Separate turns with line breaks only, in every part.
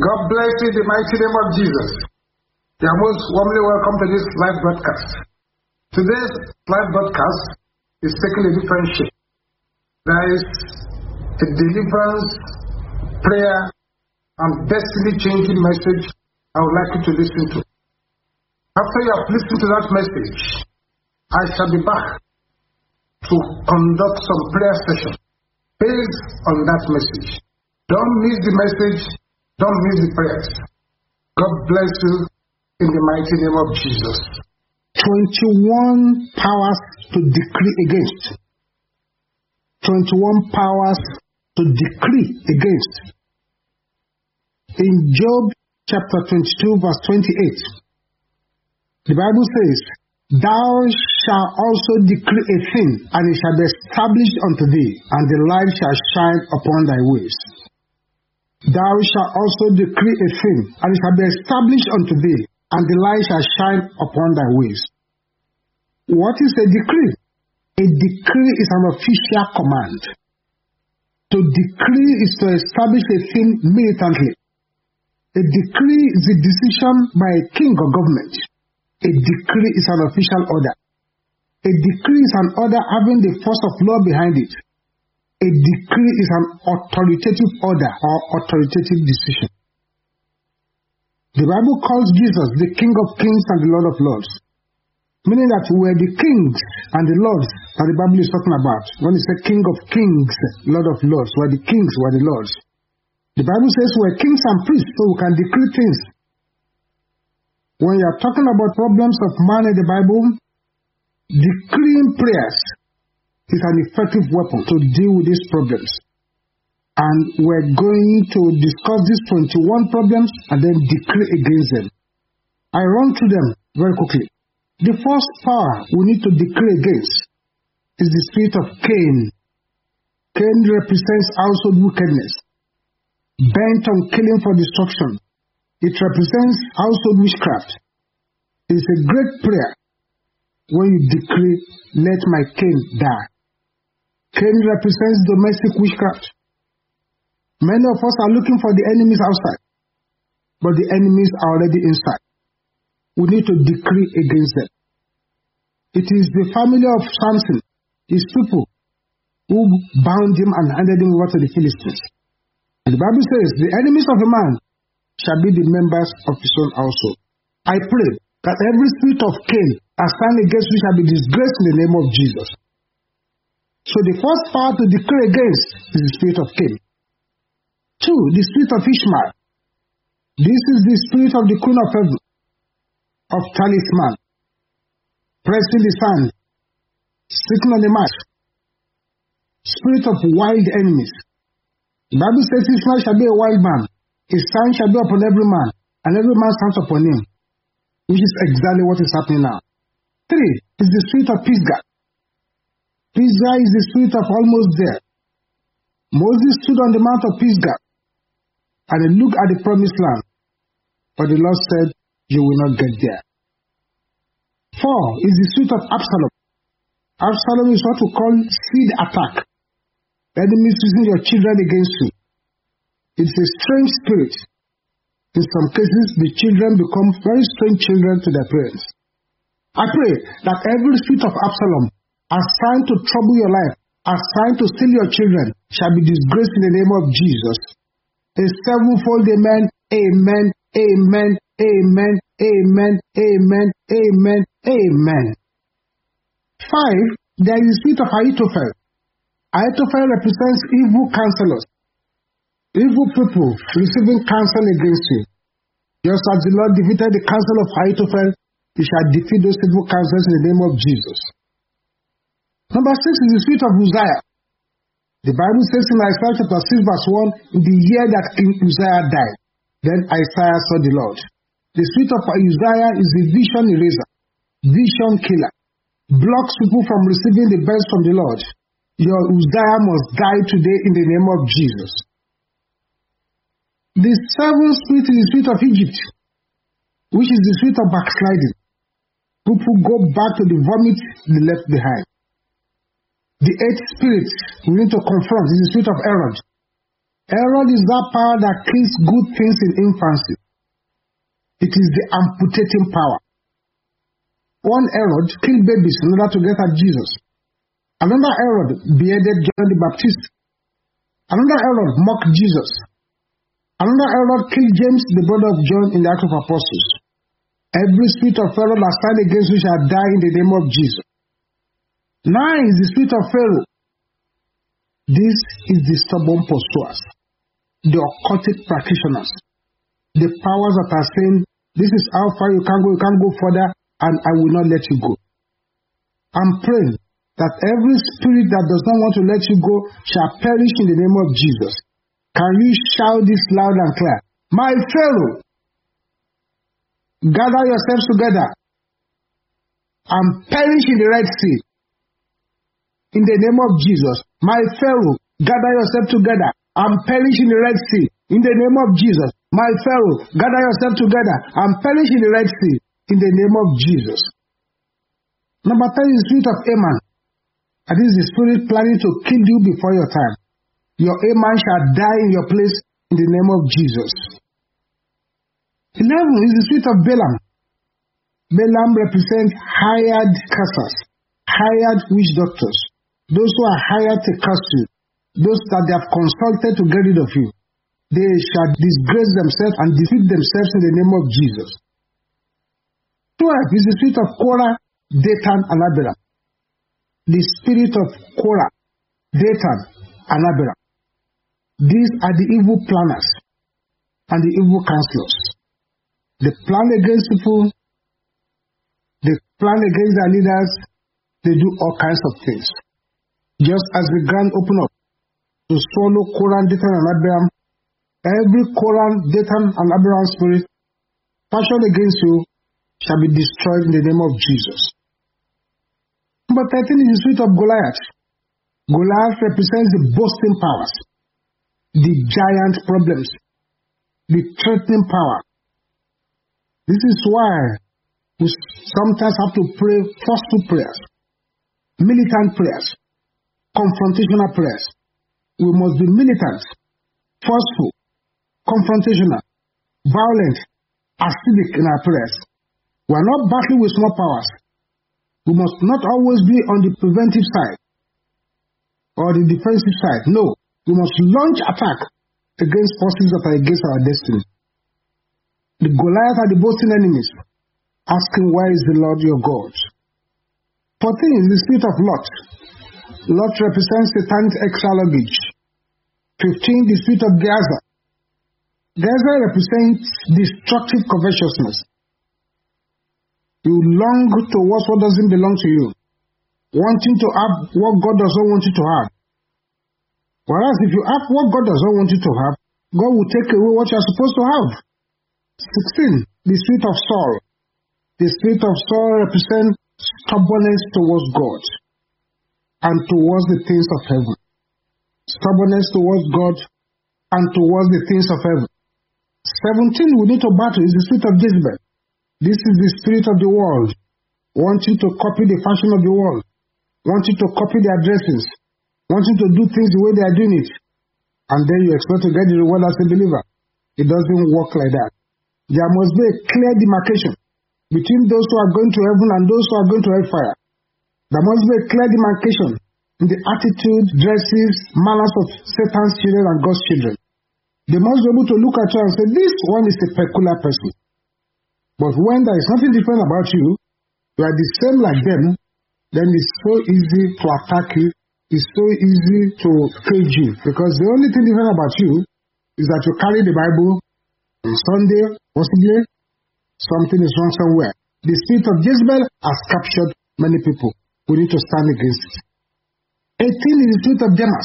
God bless you in the mighty name of Jesus. You are most warmly welcome to this live broadcast. Today's live broadcast is taking a different shape. There is a deliverance, prayer, and destiny-changing message I would like you to listen to. After you have listened to that message, I shall be back to conduct some prayer session based on that message. Don't miss the message. Don't miss the prayers. God bless you in the mighty name of Jesus. 21 powers to decree against. 21 powers to decree against. In Job chapter 22 verse 28, the Bible says, "Thou shalt also decree a thing, and it shall be established unto thee, and the light shall shine upon thy ways. Thou shalt also decree a thing, and it shall be established unto thee, and the light shall shine upon thy ways." What is a decree? A decree is an official command. To decree is to establish a thing militantly. A decree is a decision by a king or government. A decree is an official order. A decree is an order having the force of law behind it. A decree is an authoritative order or authoritative decision. The Bible calls Jesus the King of Kings and the Lord of Lords, meaning that we're the kings and the lords that the Bible is talking about. When it says King of Kings, Lord of Lords, we're the kings, we're the lords. The Bible says we're kings and priests, so we can decree things. When you're talking about problems of man in the Bible, decreeing prayers is an effective weapon to deal with these problems. And we're going to discuss these 21 problems and then decree against them. I run through them very quickly. The first power we need to decree against is the spirit of Cain. Cain represents household wickedness, bent on killing for destruction. It represents household witchcraft. It is a great prayer when you decree, "Let my Cain die." Cain represents domestic witchcraft. Many of us are looking for the enemies outside, but the enemies are already inside. We need to decree against them. It is the family of Samson, his people, who bound him and handed him over to the Philistines. And the Bible says, "The enemies of a man shall be the members of his own household." I pray that every spirit of Cain assigned against you shall be disgraced in the name of Jesus. So the first power to decree against is the spirit of Cain. 2, the spirit of Ishmael. This is the spirit of the queen of heaven, of talisman, pressing the sand, sitting on the mat, spirit of wild enemies. The Bible says Ishmael shall be a wild man, his son shall be upon every man, and every man's hand upon him, which is exactly what is happening now. 3 is the spirit of Pisgah. Pisgah is the spirit of almost there. Moses stood on the mount of Pisgah, and he looked at the promised land, but the Lord said, "You will not get there." 4 is the spirit of Absalom. Absalom is what we call seed attack. Enemies using your children against you. It's a strange spirit. In some cases, the children become very strange children to their parents. I pray that every spirit of Absalom assigned to trouble your life, assigned to steal your children, shall be disgraced in the name of Jesus. A sevenfold amen, amen, amen, amen, amen, amen, amen, amen. 5, there is the spirit of Ahithophel. Ahithophel represents evil counselors, evil people receiving counsel against you. Just as the Lord defeated the counsel of Ahithophel, He shall defeat those evil counselors in the name of Jesus. Number 6 is the spirit of Uzziah. The Bible says in Isaiah chapter 6 verse 1, "In the year that King Uzziah died, then Isaiah saw the Lord." The spirit of Uzziah is the vision eraser, vision killer, blocks people from receiving the best from the Lord. Your Uzziah must die today in the name of Jesus. The 7th spirit is the spirit of Egypt, which is the spirit of backsliding. People go back to the vomit they left behind. The 8th spirit we need to confront is the spirit of Herod. Herod is that power that kills good things in infancy. It is the amputating power. One Herod killed babies in order to get at Jesus. Another Herod beheaded John the Baptist. Another Herod mocked Jesus. Another Herod killed James, the brother of John, in the Acts of Apostles. Every spirit of Herod assigned against you shall die in the name of Jesus. 9 is the spirit of Pharaoh. This is the stubborn pursuers, the occultic practitioners, the powers that are saying, this is how far you can't go further, and I will not let you go. I'm praying that every spirit that does not want to let you go shall perish in the name of Jesus. Can you shout this loud and clear? My Pharaoh, gather yourselves together and perish in the Red Sea. In the name of Jesus, my Pharaoh, gather yourself together and perish in the Red Sea. In the name of Jesus, my Pharaoh, gather yourself together and perish in the Red Sea. In the name of Jesus. Number 10 is the spirit of Haman. And this is the spirit planning to kill you before your time. Your Haman shall die in your place in the name of Jesus. 11 is the spirit of Balaam. Balaam represents hired cursers, hired witch doctors, those who are hired to curse you, those that they have consulted to get rid of you. They shall disgrace themselves and defeat themselves in the name of Jesus. 12 is the spirit of Korah, Dathan, and Abiram. The spirit of Korah, Dathan, and Abiram. These are the evil planners and the evil counselors. They plan against people, they plan against their leaders, they do all kinds of things. Just as the ground opened up to swallow Korah, Dathan, and Abiram, every Korah, Dathan, and Abiram spirit fashioned against you shall be destroyed in the name of Jesus. Number 13 is the spirit of Goliath. Goliath represents the boasting powers, the giant problems, the threatening power. This is why we sometimes have to pray forceful prayers, militant prayers, confrontational prayers. We must be militant, forceful, confrontational, violent, acidic in our prayers. We are not battling with small powers. We must not always be on the preventive side or the defensive side. No, we must launch attack against forces that are against our destiny. The Goliath are the boasting enemies, asking, where is the Lord your God? 14 is the spirit of Lot. Lot represents Satan's extra luggage. 15, the spirit of Gaza. Gaza represents destructive covetousness. You long towards what doesn't belong to you, wanting to have what God doesn't want you to have. Whereas if you have what God doesn't want you to have, God will take away what you are supposed to have. 16. The spirit of Saul. The spirit of Saul represents stubbornness towards God and towards the things of heaven. Stubbornness towards God and towards the things of heaven. 17. We need to battle is the spirit of Jezebel. This is the spirit of the world, wanting to copy the fashion of the world, wanting to copy their dresses, wanting to do things the way they are doing it. And then you expect to get the reward as a believer. It doesn't work like that. There must be a clear demarcation between those who are going to heaven and those who are going to hellfire. There must be a clear demarcation in the attitude, dresses, manners of Satan's children and God's children. They must be able to look at you and say, this one is a peculiar person. But when there is nothing different about you, you are the same like them, then it's so easy to attack you, it's so easy to cage you. Because the only thing different about you is that you carry the Bible on Sunday, possibly something is wrong somewhere. The spirit of Jezebel has captured many people. We need to stand against it. 18 is the spirit of Demas.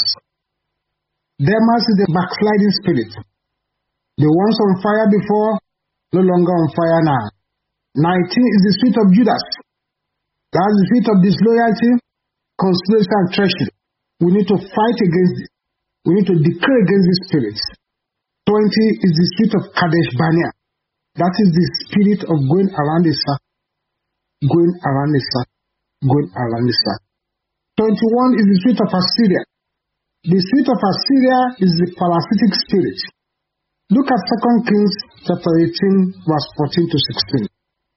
Demas is the backsliding spirit. The ones on fire before, no longer on fire now. 19 is the spirit of Judas. That's the spirit of disloyalty, conspiracy, and treachery. We need to fight against it. We need to declare against this spirit. 20 is the spirit of Kadesh Barnea. That is the spirit of going around the sun, going around the sun, going around the sun. 21 is the spirit of Assyria. The spirit of Assyria is the parasitic spirit. Look at 2 Kings chapter 18, verse 14 to 16.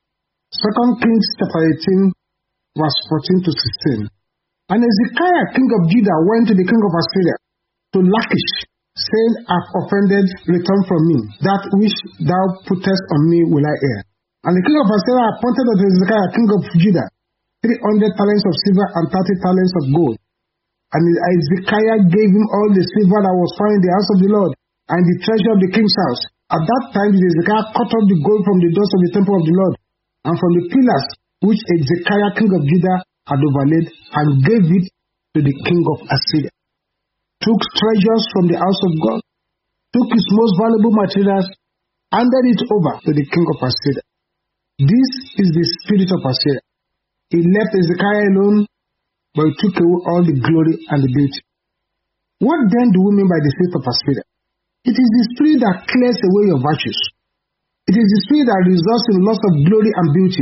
2 Kings chapter 18, verse 14 to 16. And Hezekiah, king of Judah, went to the king of Assyria, to Lachish, saying, I've offended, return from me. That which thou puttest on me will I hear. And the king of Assyria appointed unto Hezekiah, king of Judah, 300 talents of silver and 30 talents of gold. And Hezekiah gave him all the silver that was found in the house of the Lord, and the treasure of the king's house. At that time Hezekiah cut off the gold from the doors of the temple of the Lord, and from the pillars which Hezekiah, king of Judah, had overlaid, and gave it to the king of Assyria. Took treasures from the house of God, took his most valuable materials, handed it over to the king of Assyria. This is the spirit of Assyria. He left Hezekiah alone, but he took away all the glory and the beauty. What then do we mean by the spirit of Assyria? It is the spirit that clears away your virtues. It is the spirit that results in loss of glory and beauty.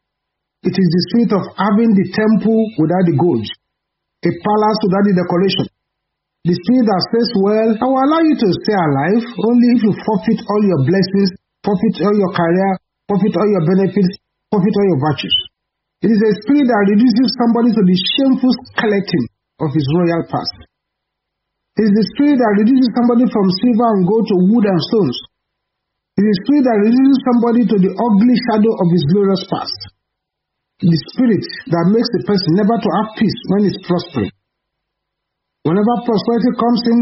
It is the spirit of having the temple without the gold, a palace without the decoration. The spirit that says, well, I will allow you to stay alive only if you forfeit all your blessings, forfeit all your career, forfeit all your benefits, forfeit all your virtues. It is a spirit that reduces somebody to the shameful skeleton of his royal past. It is the spirit that reduces somebody from silver and gold to wood and stones. It is the spirit that reduces somebody to the ugly shadow of his glorious past. The spirit that makes the person never to have peace when he's prospering. Whenever prosperity comes in,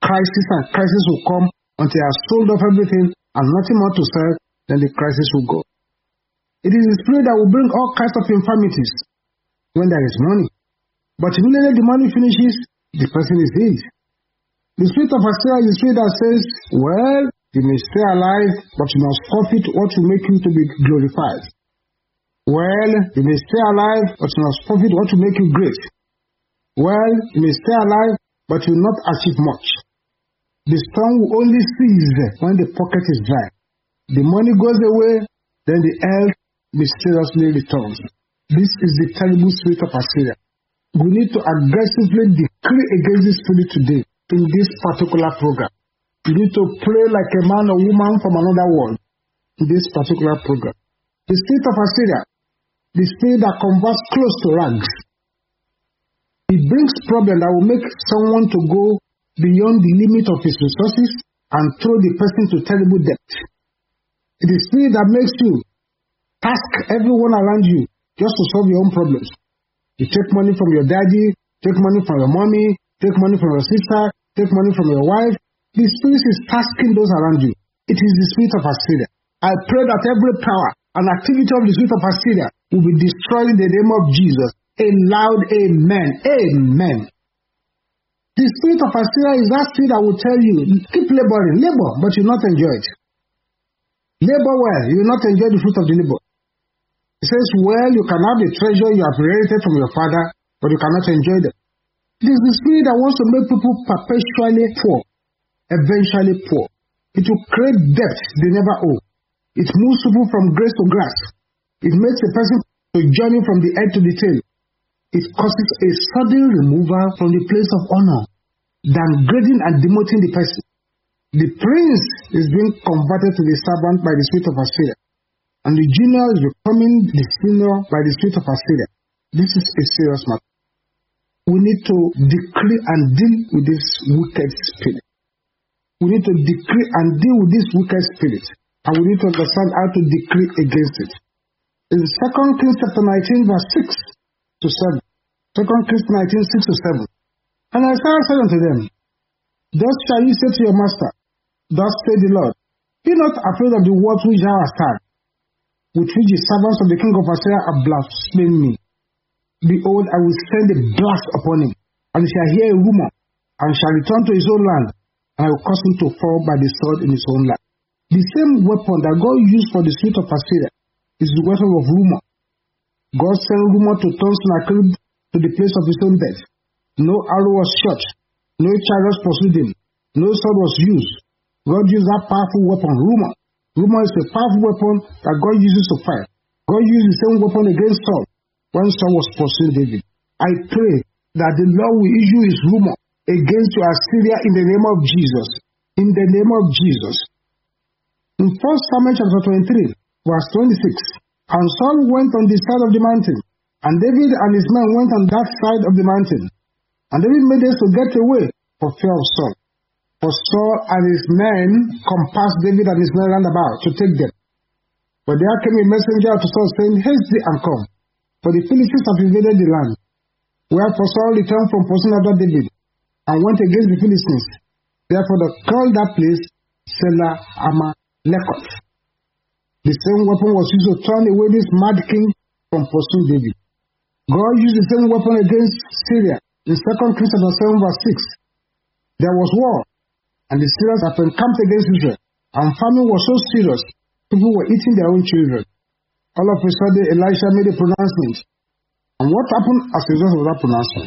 crisis will come until he has sold off everything and nothing more to sell, then the crisis will go. It is the spirit that will bring all kinds of infirmities when there is money. But immediately the money finishes, the person is healed. The spirit of Assyria is the spirit that says, well, you may stay alive, but you must forfeit what will make you to be glorified. Well, you may stay alive, but you must forfeit what will make you great. Well, you may stay alive, but you will not achieve much. The storm will only cease when the pocket is dry. The money goes away, then the health mysteriously returns. This is the terrible spirit of Assyria. We need to aggressively decree against this spirit today in this particular program. You need to pray like a man or woman from another world in this particular program. The spirit of Assyria, the spirit that converts clothes to rags. It brings problems that will make someone to go beyond the limit of his resources and throw the person to terrible debt. It is the spirit that makes you task everyone around you just to solve your own problems. You take money from your daddy, take money from your mommy, take money from your sister, take money from your wife. The spirit is tasking those around you. It is the spirit of Assyria. I pray that every power and activity of the spirit of Assyria will be destroyed in the name of Jesus. A loud amen. Amen. The spirit of Assyria is that spirit that will tell you, keep laboring, labor, but you will not enjoy it. Labor well, you will not enjoy the fruit of the labor. It says, well, you can have the treasure you have inherited from your father, but you cannot enjoy them. It is the spirit that wants to make people perpetually poor, eventually poor. It will create debt they never owe. It moves people from grace to grass. It makes a person to journey from the head to the tail. It causes a sudden removal from the place of honor, downgrading and demoting the person. The prince is being converted to the servant by the spirit of Assyria, and the junior is becoming the senior by the spirit of Assyria. This is a serious matter. We need to decree and deal with this wicked spirit. We need to decree and deal with this wicked spirit, and we need to understand how to decree against it. In 2 Kings chapter 19, verse 6 to 7. 2 Kings 19, 6 to 7. And Isaiah said unto them, thus shall you say to your master, thus saith the Lord, be not afraid of the words which thou hast heard, with which the servants of the king of Assyria have blasphemed me. Behold, I will send a blast upon him, and he shall hear a rumor, and shall return to his own land, and I will cause him to fall by the sword in his own land. The same weapon that God used for the spirit of Assyria is the weapon of rumor. God sent rumor to turn Sennacherib to the place of his own death. No arrow was shot, no chariots pursued him, no sword was used. God used that powerful weapon, rumor. Rumor is a powerful weapon that God uses to fight. God used the same weapon against Saul when Saul was pursuing David. I pray that the Lord will issue his rumor against your Assyria in the name of Jesus. In the name of Jesus. In 1 Samuel chapter 23, verse 26, and Saul went on this side of the mountain, and David and his men went on that side of the mountain. And David made haste to get away for fear of Saul. For Saul and his men compassed David and his men round about to take them. But there came a messenger to Saul, saying, Haste thee and come, for the Philistines have invaded the land. Wherefore Saul returned from pursuing after David, and went against the Philistines. Therefore they called that place Selah Amalekot. The same weapon was used to turn away this mad king from pursuing David. God used the same weapon against Syria. In 2 Kings 7 verse 6, there was war, and the Syrians have encamped against Israel, and famine was so serious, people were eating their own children. All of a sudden, Elisha made a pronouncement. And what happened as a result of that pronouncement?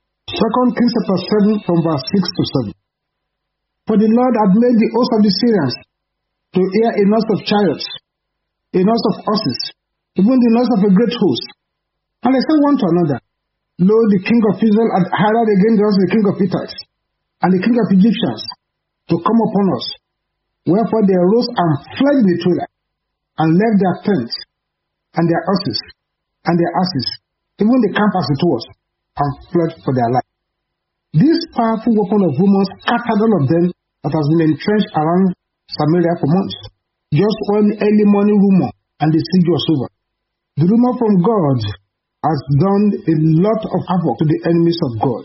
2 Kings 7 from verse 6 to 7. For the Lord had made the host of the Syrians to hear a noise of chariots, a noise of horses, even the noise of a great host. And they said one to another, Lo, the king of Israel had hired against us the king of Hittites, and the king of Egyptians, to come upon us. Wherefore they arose and fled in the twilight, and left their tents, and their horses, and their asses, even the camp as it was, and fled for their life. This powerful weapon of rumors scattered all of them that has been entrenched around Samaria for months. Just one early morning rumor, and the siege was over. The rumor from God has done a lot of havoc to the enemies of God.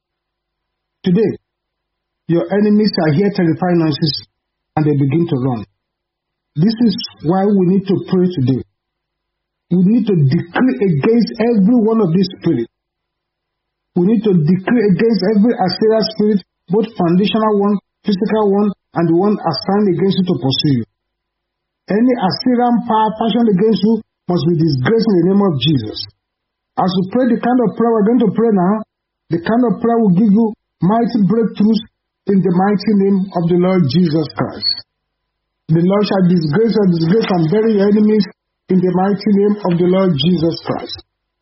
Today, your enemies are hear terrifying noises, and they begin to run. This is why we need to pray today. We need to decree against every one of these spirits. We need to decree against every Assyria spirit, both foundational one, physical one, and the one assigned against you to pursue you. Any Assyrian power fashioned against you must be disgraced in the name of Jesus. As we pray the kind of prayer we're going to pray now, the kind of prayer will give you mighty breakthroughs in the mighty name of the Lord Jesus Christ. The Lord shall disgrace and bury your enemies in the mighty name of the Lord Jesus Christ.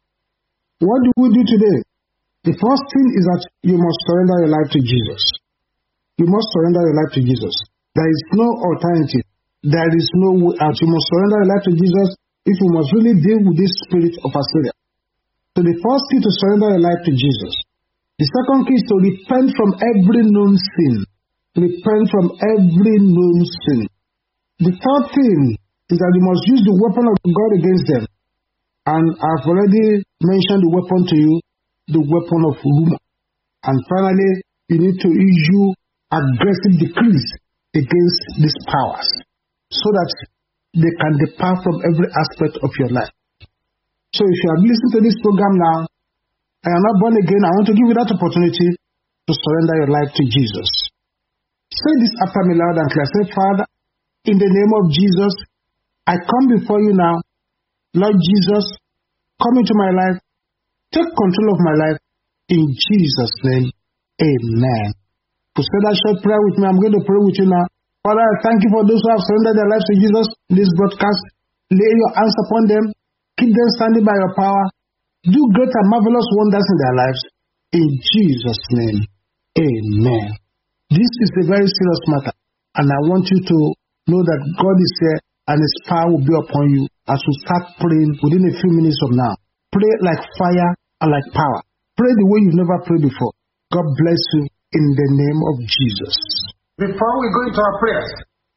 What do we do today? The first thing is that you must surrender your life to Jesus. You must surrender your life to Jesus. There is no alternative. There is no way out. You must surrender your life to Jesus if you must really deal with this spirit of Assyria. So the first key to surrender your life to Jesus. The second key is to repent from every known sin. Repent from every known sin. The third thing is that you must use the weapon of God against them. And I've already mentioned the weapon to you, the weapon of rumor. And finally, you need to issue aggressive decrees against these powers so that they can depart from every aspect of your life. So if you have listened to this program now and are not born again, I want to give you that opportunity to surrender your life to Jesus. Say this after me loud and clear. Say, Father, in the name of Jesus, I come before you now. Lord Jesus, come into my life. Take control of my life. In Jesus' name, amen. To say that short prayer with me, I'm going to pray with you now. Father, I thank you for those who have surrendered their lives to Jesus in this broadcast. Lay your hands upon them. Keep them standing by your power. Do great and marvelous wonders in their lives. In Jesus' name, amen. This is a very serious matter, and I want you to know that God is here and His power will be upon you as we start praying within a few minutes from now. Pray like fire and like power. Pray the way you've never prayed before. God bless you in the name of Jesus. Before we go into our prayers,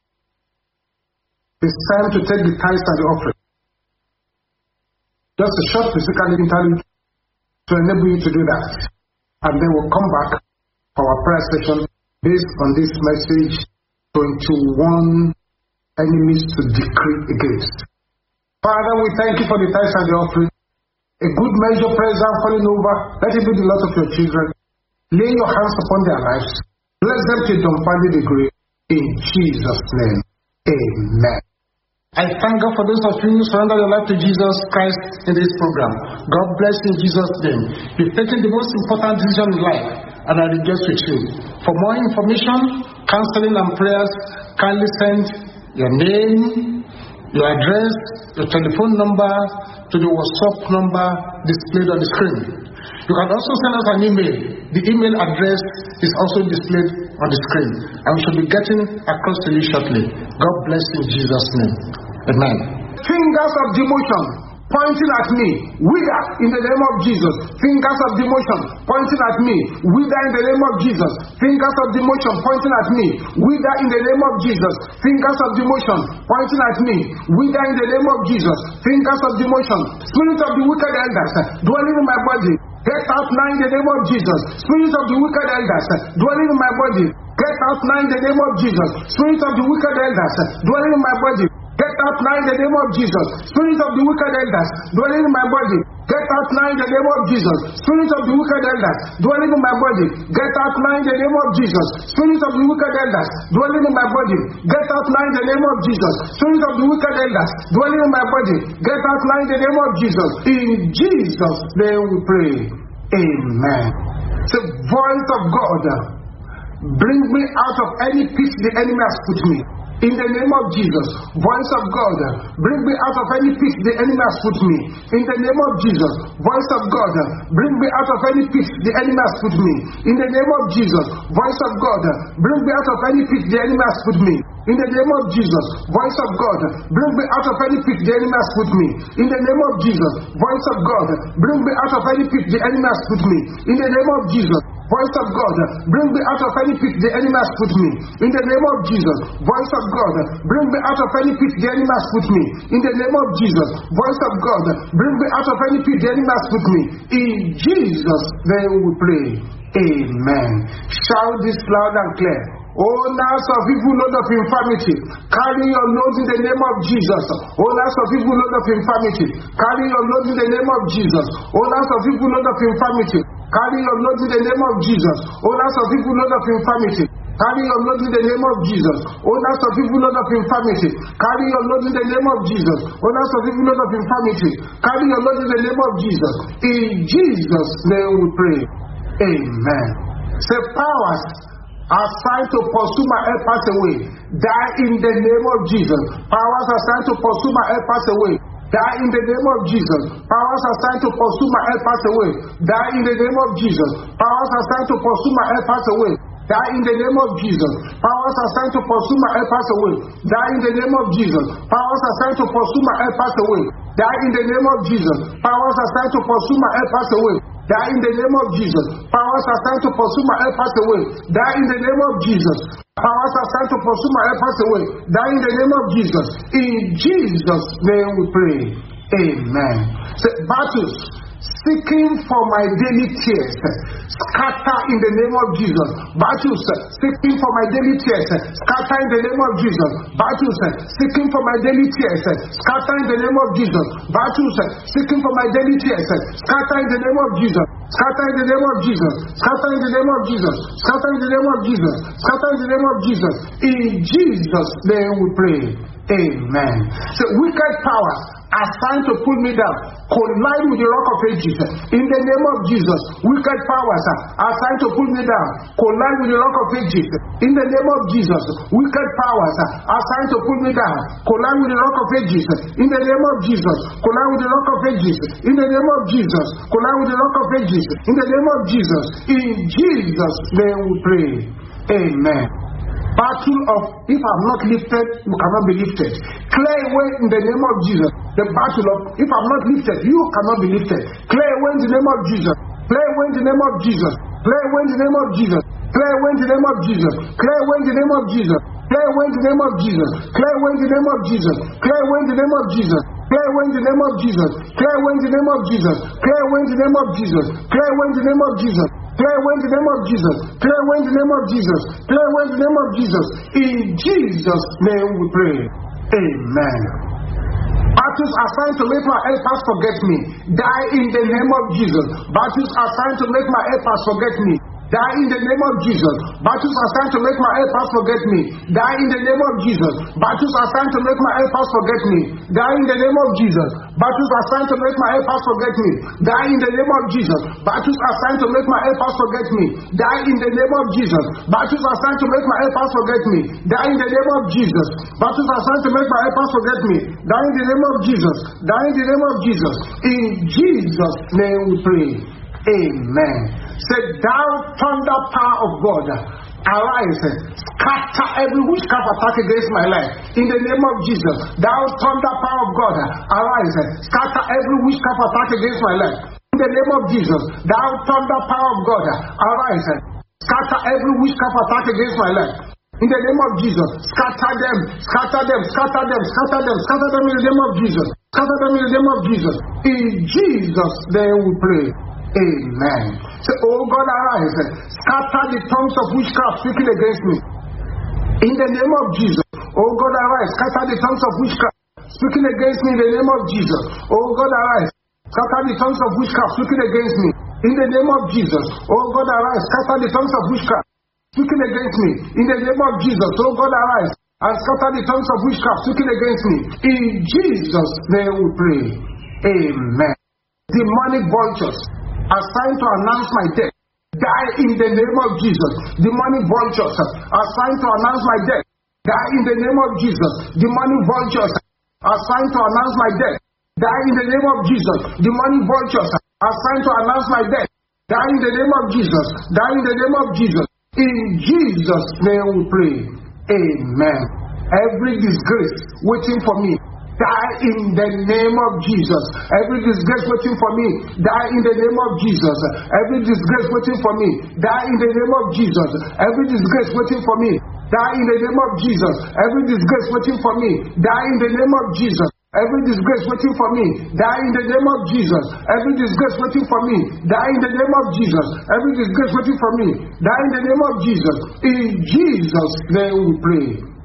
it's time to take the tithes and the offering. Just a short physical interlude to enable you to do that. And then we'll come back for our prayer session based on this message, 21 enemies to decree against. Father, we thank you for the tithes and the offering. A good measure, praise and falling over. Let it be the lot of your children. Lay your hands upon their lives. Bless them to a dumbfounded degree. In Jesus' name, amen. I thank God for those of you who surrender your life to Jesus Christ in this program. God bless you in Jesus' name. You've taken the most important decision in life, and I rejoice with you. For more information, counseling and prayers, kindly send your name, your address, your telephone number to the WhatsApp number displayed on the screen.
You can also send us an email. The email address is also displayed on the screen, and we shall be getting across to you shortly. God bless you in Jesus' name. Amen.
Fingers of demotion pointing at me, wither in the name of Jesus. Fingers of demotion pointing at me, wither in the name of Jesus. Fingers of demotion pointing at me, wither in the name of Jesus. Fingers of demotion pointing at me, wither in the name of Jesus. Fingers of demotion, spirit of the wicked elders dwelling in my body, get out now in the name of Jesus. Spirit of the wicked elders dwelling in my body, get out now in the name of Jesus. Spirit of the wicked elders dwelling in my body, get out now in the name of Jesus. Spirit of the wicked elders dwelling in my body, get out now in the name of Jesus. Spirit of the wicked elders dwelling in my body, get out now in the name of Jesus. Spirit of the wicked elders dwelling in my body, get out now in the name of Jesus. Spirit of the wicked elders dwelling in my body, get out now in the name of Jesus. In Jesus' name we pray. Amen. Say, voice of God, bring me out of any pit the enemy has put me. In the name of Jesus, voice of God, bring me out of any pit the enemy has put me. In the name of Jesus, voice of God, bring me out of any pit the enemy has put me. In the name of Jesus, voice of God, bring me out of any pit the enemy has put me. In the name of Jesus, voice of God, bring me out of any pit the enemy has put me. In the name of Jesus, voice of God, bring me out of any pit the enemy has put me. In the name of Jesus, voice of God, bring me out of any pit the enemy has put me. In the name of Jesus, voice of God, bring me out of any pit the enemy has put me. In the name of Jesus, voice of God, bring me out of any pit the enemy has put me. In Jesus' name we pray. Amen. Shout this loud and clear. Owners of evil load of infirmity, carry your load in the name of Jesus. Owners of evil load of infirmity, carry your load in the name of Jesus. Owners of evil load of infirmity, carry your load in the name of Jesus. Owners of evil load of infirmity, carry your load in the name of Jesus. Owners of evil load of infirmity, carry your load in the name of Jesus. Owners of evil load of infirmity, carry your load in the name of Jesus. In Jesus' name we pray. Amen. Say, powers assigned to pursue my help pass away, die in the name of Jesus. Powers assigned to pursue my help pass away, die in the name of Jesus. Powers assigned to pursue my help pass away, die in the name of Jesus. Powers assigned to pursue my help pass away, die in the name of Jesus. Powers assigned to pursue my help pass away, die in the name of Jesus. Powers assigned to pursue my help pass away, die in the name of Jesus. Powers assigned to pursue my help pass away, die in the name of Jesus. Powers assigned to pursue my help pass away, die in the name of Jesus. Powers assigned to pursue my help pass away, die in the name of Jesus. In Jesus' name we pray. Amen. Say, battles seeking for my daily tears, scatter in the name of Jesus. Battles seeking for my daily tears, scatter in the name of Jesus. Battles seeking for my daily tears, scatter in the name of Jesus. Battles seeking for my daily tears, scatter in the name of Jesus. Scatter in the name of Jesus. Scatter in the name of Jesus. Scatter in the name of Jesus. Scatter in the name of Jesus. In Jesus' name we pray. Amen. So wicked powers assigned to pull me down, collide with the rock of ages. In the name of Jesus, wicked powers assigned to pull me down, collide with the rock of ages. In the name of Jesus, wicked powers assigned to pull me down, collide with the rock of ages. In the name of Jesus, collide with the rock of ages. In the name of Jesus, collide with the rock of ages. In the name of Jesus, in Jesus' name we pray. Amen. Battle of if I'm not lifted, you cannot be lifted. Clear away in the name of Jesus. The battle of if I'm not lifted, you cannot be lifted. Clear away in the name of Jesus. Clear away in the name of Jesus. Clear away in the name of Jesus. Clear away in the name of Jesus. Clear away in the name of Jesus. Clear away in the name of Jesus. Clear away in the name of Jesus. Clear away in the name of Jesus. Clear away in the name of Jesus. Clear away in the name of Jesus. Clear away in the name of Jesus. Clear away in the name of Jesus. Clear away in the name of Jesus. Clear away in the name of Jesus. Clear away in the name of Jesus. In Jesus' name we pray. Amen. Battles assigned to make my helpers forget me, die in the name of Jesus. Battles assigned to make my helpers forget me, die in the name of Jesus. Battles assigned to make my helpers forget me, die in the name of Jesus. Battles assigned to make my helpers forget me, die in the name of Jesus. Battles assigned to make my helpers forget me, die in the name of Jesus. Battles assigned to make my helpers forget me, die in the name of Jesus. Battles assigned to make my helpers forget me, die in the name of Jesus. Battles assigned to make my helpers forget me, die in the name of Jesus. Die in the name of Jesus. In Jesus' name we pray. Amen. Say, thou thunder power of God, arise, scatter every witchcraft attack against my life. In the name of Jesus, thou thunder power of God, arise, scatter every witchcraft attack against my life. In the name of Jesus, thou thunder power of God, arise, scatter every witchcraft attack against my life. In the name of Jesus, scatter them, scatter them, scatter them, scatter them, scatter them in the name of Jesus. Scatter them in the name of Jesus. In Jesus' name we pray. Amen. Say, oh God, arise, scatter the tongues of witchcraft speaking against me. In the name of Jesus, oh God, arise, scatter the tongues of witchcraft speaking against me in the name of Jesus. Oh God, arise, scatter the tongues of witchcraft speaking against me. In the name of Jesus, oh God, arise, scatter the tongues of witchcraft speaking against me. In the name of Jesus, oh God, arise and scatter the tongues of witchcraft speaking against me. In Jesus' name we pray. Amen. Demonic vultures assigned to announce my death, die in the name of Jesus. Demonic vultures assigned to announce my death, die in the name of Jesus. Demonic vultures assigned to announce my death, die in the name of Jesus. Demonic vultures assigned to announce my death, die in the name of Jesus. Die in the name of Jesus. In Jesus' name we pray. Amen. Every disgrace waiting for me, die in the name of Jesus. Every disgrace waiting for me, die in the name of Jesus. Every disgrace waiting for me, die in the name of Jesus. Every disgrace waiting for me, die in the name of Jesus. Every disgrace waiting for me, die in the name of Jesus. Every disgrace waiting for me, die in the name of Jesus. Every disgrace waiting for me, die in the name of Jesus. Every disgrace waiting for me, die in the name of Jesus. In Jesus' name we pray.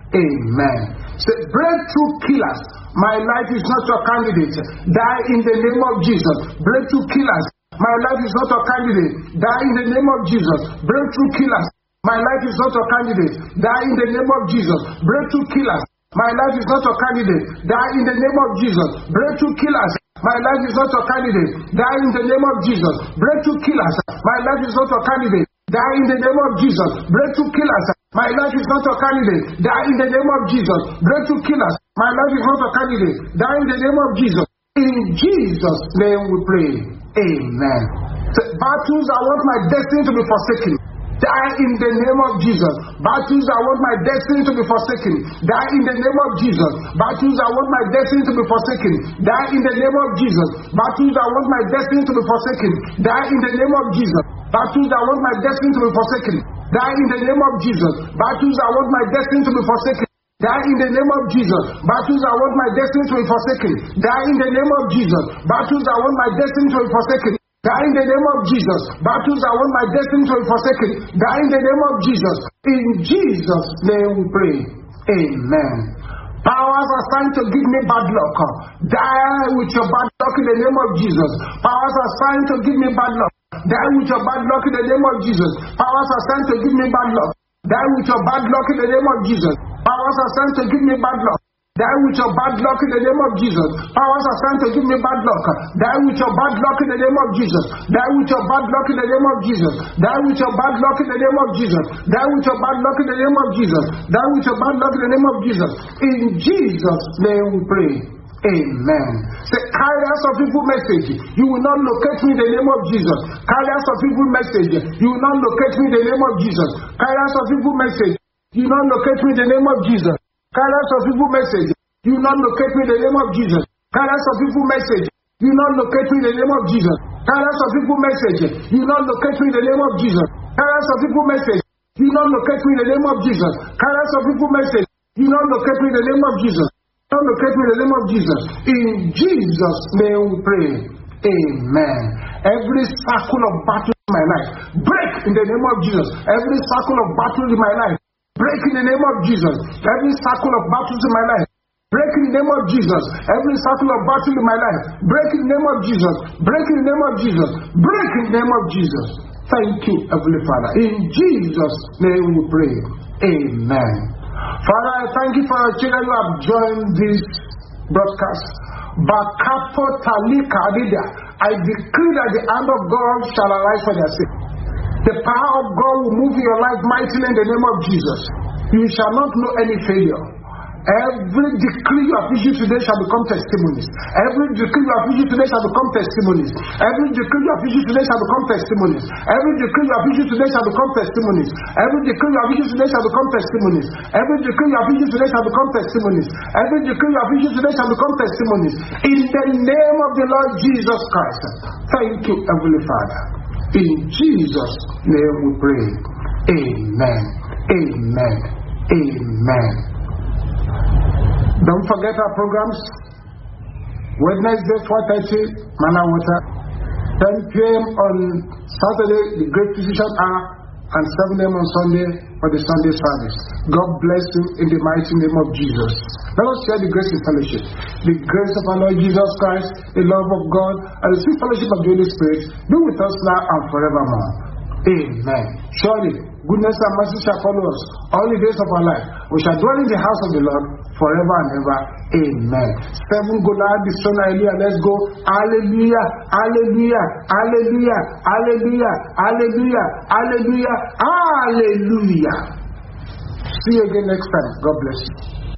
Amen. Say, breakthrough killers, my life is not your candidate. Die in the name of Jesus. Breakthrough killers, my life is not your candidate. Die in the name of Jesus. Breakthrough killers, my life is not your candidate. Die in the name of Jesus. Breakthrough killers, my life is not your candidate. Die in the name of Jesus. Breakthrough killers, my life is not your candidate. Die in the name of Jesus. Breakthrough killers, my life is not your candidate. Die in the name of Jesus. Breakthrough killers, my life is not your candidate. Die in the name of Jesus. Breakthrough killers, my life is not your candidate. Die in the name of Jesus. In Jesus' name we pray. Amen. So, battles, I want my destiny to be forsaken. Die in the name of Jesus. Battles, I want my destiny to be forsaken. Die in the name of Jesus. Battles, I want my destiny to be forsaken. Die in the name of Jesus. Battles, I want my destiny to be forsaken. Die in the name of Jesus. Battles, I want my destiny to be forsaken. Die in the name of Jesus. Battles, I want my destiny to be forsaken. Die in the name of Jesus. Battles, I want my destiny to be forsaken. Die in the name of Jesus. Battles, I want my destiny to be forsaken. Die in the name of Jesus. Battles, I want my destiny to be forsaken. Die in the name of Jesus. In Jesus' name we pray. Amen. Powers assigned to give me bad luck, die with your bad luck in the name of Jesus. Powers assigned to give me bad luck, die with your bad luck in the name of Jesus. Powers assigned to give me bad luck, die with your bad luck in the name of Jesus. Powers assigned to give me bad luck, die with your bad luck in the name of Jesus. Powers assigned to give me bad luck, die with your bad luck in the name of Jesus. Die with your bad luck in the name of Jesus. Die with your bad luck in the name of Jesus. Die with your bad luck in the name of Jesus. Die with your bad luck in the name of Jesus. In Jesus' name we pray. Amen. Say, carriers of evil message, you will not locate me in the name of Jesus. Carriers of evil message, you will not locate me in the name of Jesus. Carriers of evil message, you will not locate me in the name of Jesus. Carriers of evil message, you will not locate me in the name of Jesus. Carriers of evil message, you will not locate me in the name of Jesus. Carriers of evil message, you will not locate me in the name of Jesus. Carriers of evil message, you will not locate me in the name of Jesus. Carriers of evil message, you will not locate me in the name of Jesus. Don't locate me in the name of Jesus. In Jesus' name we pray. Amen. Every circle of battle in my life, break in the name of Jesus. Every circle of battle in my life, break in the name of Jesus. Every circle of battles in my life, break in the name of Jesus. Every circle of battle in my life, break in the name of Jesus. Break in the name of Jesus. Break in the name of Jesus. Thank you, Heavenly Father. In Jesus' name we pray. Amen. Father, I thank you for your children who have joined this broadcast. Bakapo Talika Adida, I decree that the hand of God shall arise for their sake. The power of God will move in your life mightily in the name of Jesus. You shall not know any failure. Every decree you have issued today shall become testimonies. Every decree you have issued today shall become testimonies. Every decree you have issued today shall become testimonies. Every decree you have issued today shall become testimonies. Every decree you have issued today shall become testimonies. Every decree you have issued today shall become testimonies. Every decree you have issued today shall become testimonies. In the name of the Lord Jesus Christ. Thank you, Heavenly Father. In Jesus' name we pray. Amen. Amen. Amen. Don't forget our programs. Wednesday 4:30, Manna Water. 10 p.m. on Saturday, the Great Physician Hour, and 7 a.m. on Sunday for the Sunday service. God bless you in the mighty name of Jesus. Let us share the grace and fellowship. The grace of our Lord Jesus Christ, the love of God, and the sweet fellowship of the Holy Spirit be with us now and forevermore. Amen. Surely, goodness and mercy shall follow us all the days of our life. We shall dwell in the house of the Lord forever and ever. Amen. 7 Goliath destroyed Hallelujah. Let's go. Hallelujah. Hallelujah. Hallelujah. Hallelujah. Hallelujah. Hallelujah. Hallelujah. See you again next time. God bless you.